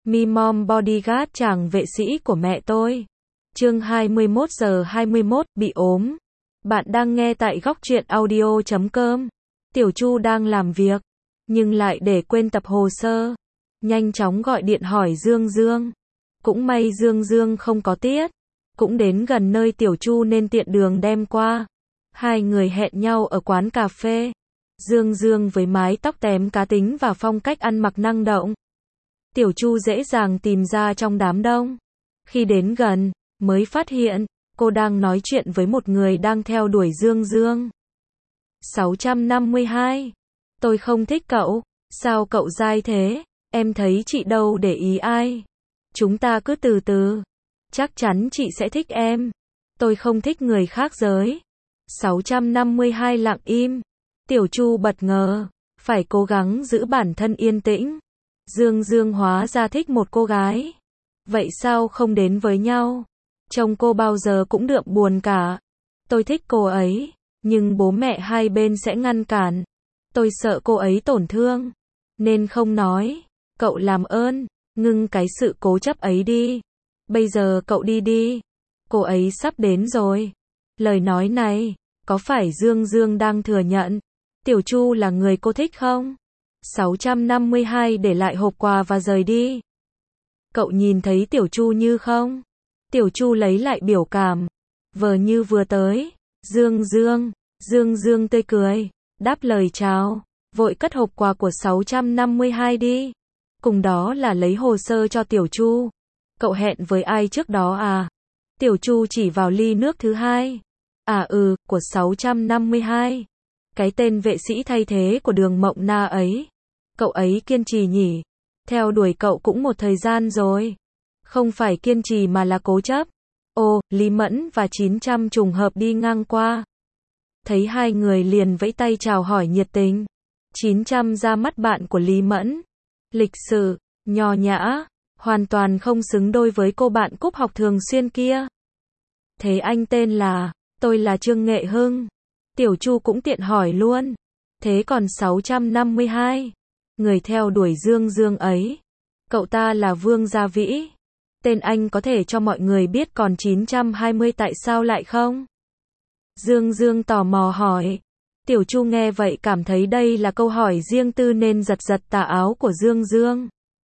Mi Mom Bodyguard chàng vệ sĩ của mẹ tôi. Chương 21:21 bị ốm. Bạn đang nghe tại góc truyện audio.com. Tiểu Chu đang làm việc, nhưng lại để quên tập hồ sơ. Nhanh chóng gọi điện hỏi Dương Dương. Cũng may Dương Dương không có tiết. Cũng đến gần nơi Tiểu Chu nên tiện đường đem qua. Hai người hẹn nhau ở quán cà phê. Dương Dương với mái tóc tém cá tính và phong cách ăn mặc năng động. Tiểu Chu dễ dàng tìm ra trong đám đông. Khi đến gần, mới phát hiện, cô đang nói chuyện với một người đang theo đuổi Dương Dương. 652. Tôi không thích cậu. Sao cậu dai thế? Em thấy chị đâu để ý ai. Chúng ta cứ từ từ. Chắc chắn chị sẽ thích em. Tôi không thích người khác giới. 652 lặng im. Tiểu Chu bất ngờ. Phải cố gắng giữ bản thân yên tĩnh. Dương Dương hóa ra thích một cô gái. Vậy sao không đến với nhau? Chồng cô bao giờ cũng đượm buồn cả. Tôi thích cô ấy, nhưng bố mẹ hai bên sẽ ngăn cản. Tôi sợ cô ấy tổn thương, nên không nói. Cậu làm ơn, ngưng cái sự cố chấp ấy đi. Bây giờ cậu đi đi. Cô ấy sắp đến rồi. Lời nói này, có phải Dương Dương đang thừa nhận Tiểu Chu là người cô thích không? 652 để lại hộp quà và rời đi. Cậu nhìn thấy Tiểu Chu như không? Tiểu Chu lấy lại biểu cảm. Vờ như vừa tới. Dương Dương tươi cười, đáp lời chào, vội cất hộp quà của 652 đi. Cùng đó là lấy hồ sơ cho Tiểu Chu. Cậu hẹn với ai trước đó à? Tiểu Chu chỉ vào ly nước thứ hai. Của 652. Cái tên vệ sĩ thay thế của Đường Mộng Na ấy. Cậu ấy kiên trì nhỉ? Theo đuổi cậu cũng một thời gian rồi. Không phải kiên trì mà là cố chấp. Lý Mẫn và 900 trùng hợp đi ngang qua. Thấy hai người liền vẫy tay chào hỏi nhiệt tình. 900 ra mắt bạn của Lý Mẫn. Lịch sự, nho nhã, hoàn toàn không xứng đôi với cô bạn cúp học thường xuyên kia. Thế anh tên là? Tôi là Trương Nghệ Hưng. Tiểu Chu cũng tiện hỏi luôn. Thế còn 652? Người theo đuổi Dương Dương ấy. Cậu ta là Vương Gia Vĩ. Tên anh có thể cho mọi người biết, còn 920 tại sao lại không? Dương Dương tò mò hỏi. Tiểu Chu nghe vậy cảm thấy đây là câu hỏi riêng tư nên giật giật tà áo của Dương Dương.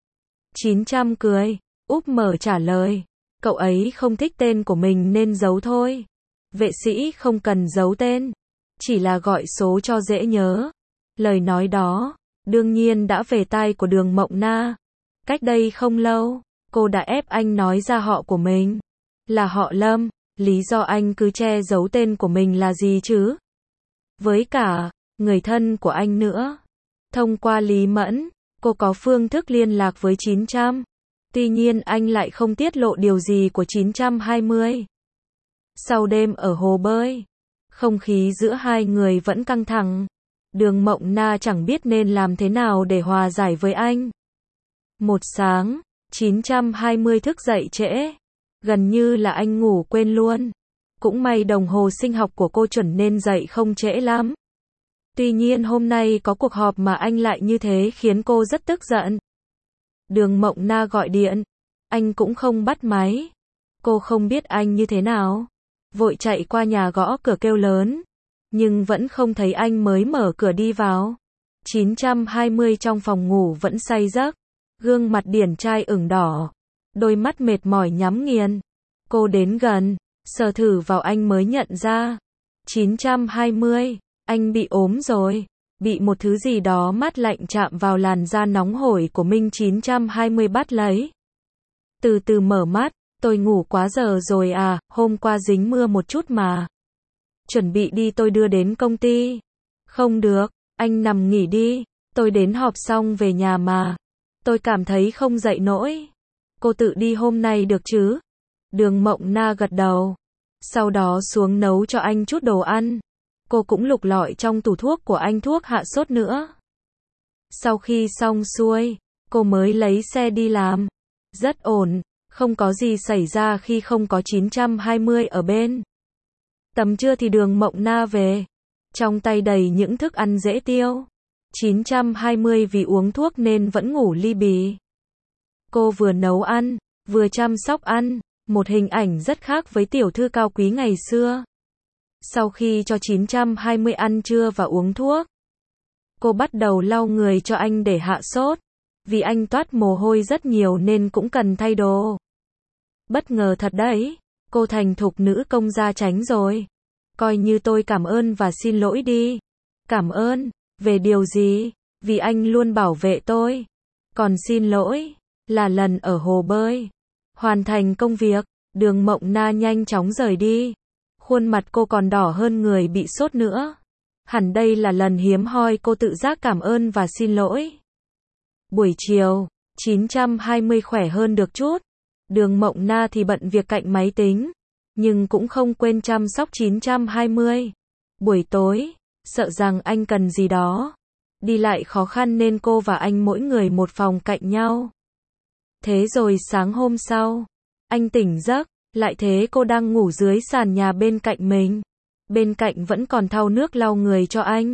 900 cười, úp mở trả lời. Cậu ấy không thích tên của mình nên giấu thôi. Vệ sĩ không cần giấu tên, chỉ là gọi số cho dễ nhớ. Lời nói đó, đương nhiên đã về tai của Đường Mộng Na. Cách đây không lâu, cô đã ép anh nói ra họ của mình. Là họ Lâm, lý do anh cứ che giấu tên của mình là gì chứ? Với cả, người thân của anh nữa. Thông qua Lý Mẫn, cô có phương thức liên lạc với 900. Tuy nhiên anh lại không tiết lộ điều gì của 920. Sau đêm ở hồ bơi, không khí giữa hai người vẫn căng thẳng. Đường Mộng Na chẳng biết nên làm thế nào để hòa giải với anh. Một sáng, 920 thức dậy trễ. Gần như là anh ngủ quên luôn. Cũng may đồng hồ sinh học của cô chuẩn nên dậy không trễ lắm. Tuy nhiên hôm nay có cuộc họp mà anh lại như thế khiến cô rất tức giận. Đường Mộng Na gọi điện, anh cũng không bắt máy. Cô không biết anh như thế nào, vội chạy qua nhà gõ cửa kêu lớn, nhưng vẫn không thấy anh, mới mở cửa đi vào. 920 trong phòng ngủ vẫn say giấc, gương mặt điển trai ửng đỏ, đôi mắt mệt mỏi nhắm nghiền. Cô đến gần, sờ thử vào anh mới nhận ra. 920, anh bị ốm rồi. Bị một thứ gì đó mát lạnh chạm vào làn da nóng hổi của mình. 920 bắt lấy. Từ từ mở mắt, tôi ngủ quá giờ rồi à, hôm qua dính mưa một chút mà. Chuẩn bị đi, tôi đưa đến công ty. Không được, anh nằm nghỉ đi, tôi đến họp xong về nhà mà. Tôi cảm thấy không dậy nổi. Cô tự đi hôm nay được chứ? Đường Mộng Na gật đầu. Sau đó xuống nấu cho anh chút đồ ăn. Cô cũng lục lọi trong tủ thuốc của anh thuốc hạ sốt nữa. Sau khi xong xuôi, cô mới lấy xe đi làm. Rất ổn, không có gì xảy ra khi không có 920 ở bên. Tầm trưa thì Đường Mộng Na về. Trong tay đầy những thức ăn dễ tiêu. 920 vì uống thuốc nên vẫn ngủ li bì. Cô vừa nấu ăn, vừa chăm sóc ăn, một hình ảnh rất khác với tiểu thư cao quý ngày xưa. Sau khi cho 920 ăn trưa và uống thuốc, cô bắt đầu lau người cho anh để hạ sốt. Vì anh toát mồ hôi rất nhiều nên cũng cần thay đồ. Bất ngờ thật đấy, cô thành thục nữ công gia tránh rồi. Coi như tôi cảm ơn và xin lỗi đi. Cảm ơn, về điều gì? Vì anh luôn bảo vệ tôi. Còn xin lỗi, là lần ở hồ bơi. Hoàn thành công việc, Đường Mộng Na nhanh chóng rời đi. Khuôn mặt cô còn đỏ hơn người bị sốt nữa. Hẳn đây là lần hiếm hoi cô tự giác cảm ơn và xin lỗi. Buổi chiều, 920 khỏe hơn được chút. Đường Mộng Na thì bận việc cạnh máy tính, nhưng cũng không quên chăm sóc 920. Buổi tối, sợ rằng anh cần gì đó. Đi lại khó khăn nên cô và anh mỗi người một phòng cạnh nhau. Thế rồi sáng hôm sau, anh tỉnh giấc, lại thế cô đang ngủ dưới sàn nhà bên cạnh mình. Bên cạnh vẫn còn thau nước lau người cho anh.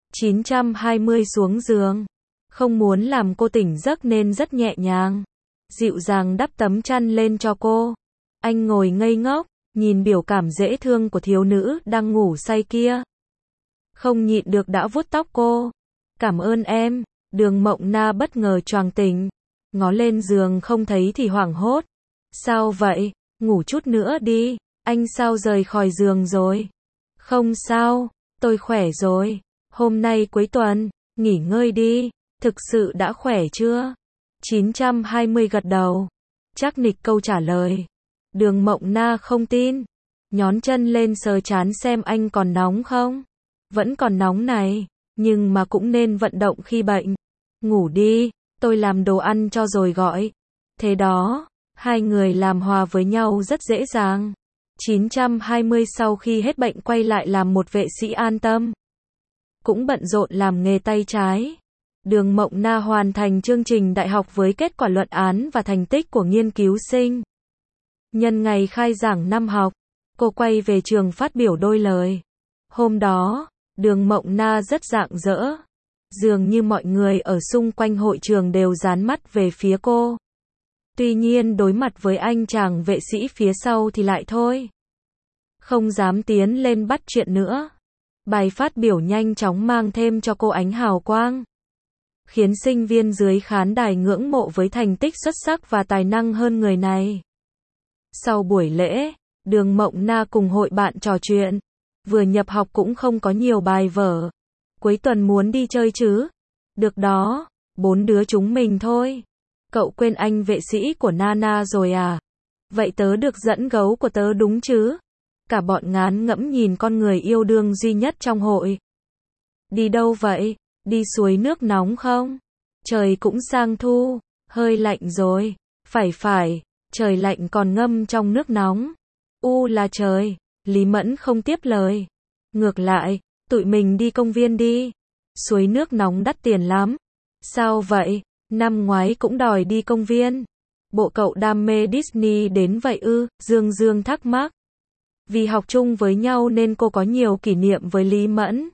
920 xuống giường. Không muốn làm cô tỉnh giấc nên rất nhẹ nhàng, dịu dàng đắp tấm chăn lên cho cô. Anh ngồi ngây ngốc, nhìn biểu cảm dễ thương của thiếu nữ đang ngủ say kia. Không nhịn được đã vuốt tóc cô. Cảm ơn em. Đường Mộng Na bất ngờ choàng tỉnh. Ngó lên giường không thấy thì hoảng hốt. Sao vậy? Ngủ chút nữa đi. Anh sao rời khỏi giường rồi? Không sao, tôi khỏe rồi. Hôm nay cuối tuần, nghỉ ngơi đi. Thực sự đã khỏe chưa? 920 gật đầu. Chắc nịch câu trả lời. Đường Mộng Na không tin. Nhón chân lên sờ trán xem anh còn nóng không? Vẫn còn nóng này, nhưng mà cũng nên vận động khi bệnh. Ngủ đi, tôi làm đồ ăn cho rồi gọi. Thế đó, hai người làm hòa với nhau rất dễ dàng. 920 sau khi hết bệnh quay lại làm một vệ sĩ an tâm. Cũng bận rộn làm nghề tay trái. Đường Mộng Na hoàn thành chương trình đại học với kết quả luận án và thành tích của nghiên cứu sinh. Nhân ngày khai giảng năm học, cô quay về trường phát biểu đôi lời. Hôm đó, Đường Mộng Na rất rạng rỡ. Dường như mọi người ở xung quanh hội trường đều dán mắt về phía cô. Tuy nhiên đối mặt với anh chàng vệ sĩ phía sau thì lại thôi. Không dám tiến lên bắt chuyện nữa. Bài phát biểu nhanh chóng mang thêm cho cô ánh hào quang, khiến sinh viên dưới khán đài ngưỡng mộ với thành tích xuất sắc và tài năng hơn người này. Sau buổi lễ, Đường Mộng Na cùng hội bạn trò chuyện. Vừa nhập học cũng không có nhiều bài vở. Cuối tuần muốn đi chơi chứ? Được đó, 4 đứa chúng mình thôi. Cậu quên anh vệ sĩ của Nana rồi à? Vậy tớ được dẫn gấu của tớ đúng chứ? Cả bọn ngán ngẫm nhìn con người yêu đương duy nhất trong hội. Đi đâu vậy? Đi suối nước nóng không? Trời cũng sang thu, hơi lạnh rồi. Phải, trời lạnh còn ngâm trong nước nóng. Là trời. Lý Mẫn không tiếp lời. Ngược lại, tụi mình đi công viên đi. Suối nước nóng đắt tiền lắm. Sao vậy? Năm ngoái cũng đòi đi công viên. Bộ cậu đam mê Disney đến vậy ư? Dương thắc mắc. Vì học chung với nhau nên cô có nhiều kỷ niệm với Lý Mẫn.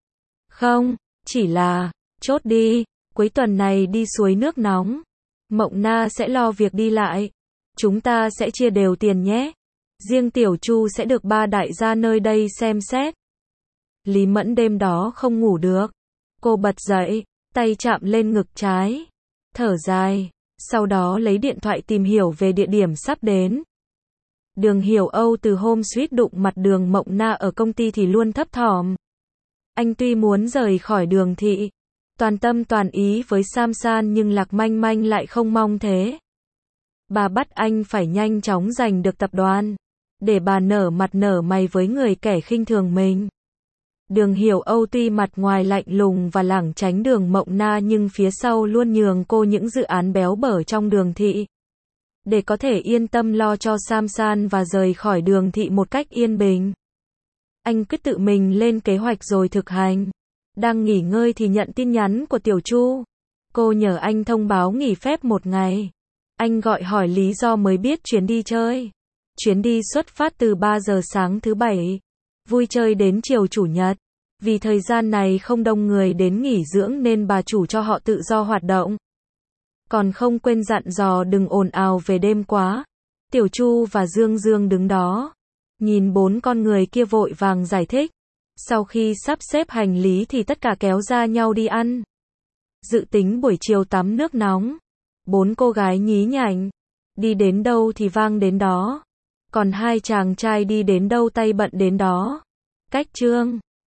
Không, chỉ là, chốt đi, cuối tuần này đi suối nước nóng. Mộng Na sẽ lo việc đi lại. Chúng ta sẽ chia đều tiền nhé. Riêng Tiểu Chu sẽ được 3 đại gia nơi đây xem xét. Lý Mẫn đêm đó không ngủ được. Cô bật dậy, tay chạm lên ngực trái. Thở dài, sau đó lấy điện thoại tìm hiểu về địa điểm sắp đến. Đường Hiểu Âu từ hôm suýt đụng mặt Đường Mộng Na ở công ty thì luôn thấp thỏm. Anh tuy muốn rời khỏi Đường thị, toàn tâm toàn ý với Samsan nhưng Lạc Manh Manh lại không mong thế. Bà bắt anh phải nhanh chóng giành được tập đoàn, để bà nở mặt nở mày với người kẻ khinh thường mình. Đường Hiểu Âu tuy mặt ngoài lạnh lùng và lảng tránh Đường Mộng Na nhưng phía sau luôn nhường cô những dự án béo bở trong Đường thị. Để có thể yên tâm lo cho Samsan và rời khỏi Đường thị một cách yên bình. Anh cứ tự mình lên kế hoạch rồi thực hành. Đang nghỉ ngơi thì nhận tin nhắn của Tiểu Chu. Cô nhờ anh thông báo nghỉ phép một ngày. Anh gọi hỏi lý do mới biết chuyến đi chơi. Chuyến đi xuất phát từ 3 giờ sáng thứ Bảy. Vui chơi đến chiều Chủ nhật. Vì thời gian này không đông người đến nghỉ dưỡng nên bà chủ cho họ tự do hoạt động. Còn không quên dặn dò đừng ồn ào về đêm quá. Tiểu Chu và Dương Dương đứng đó, nhìn 4 con người kia vội vàng giải thích. Sau khi sắp xếp hành lý thì tất cả kéo ra nhau đi ăn. Dự tính buổi chiều tắm nước nóng. 4 cô gái nhí nhảnh, đi đến đâu thì vang đến đó. Còn 2 chàng trai đi đến đâu tay bận đến đó. Cách chương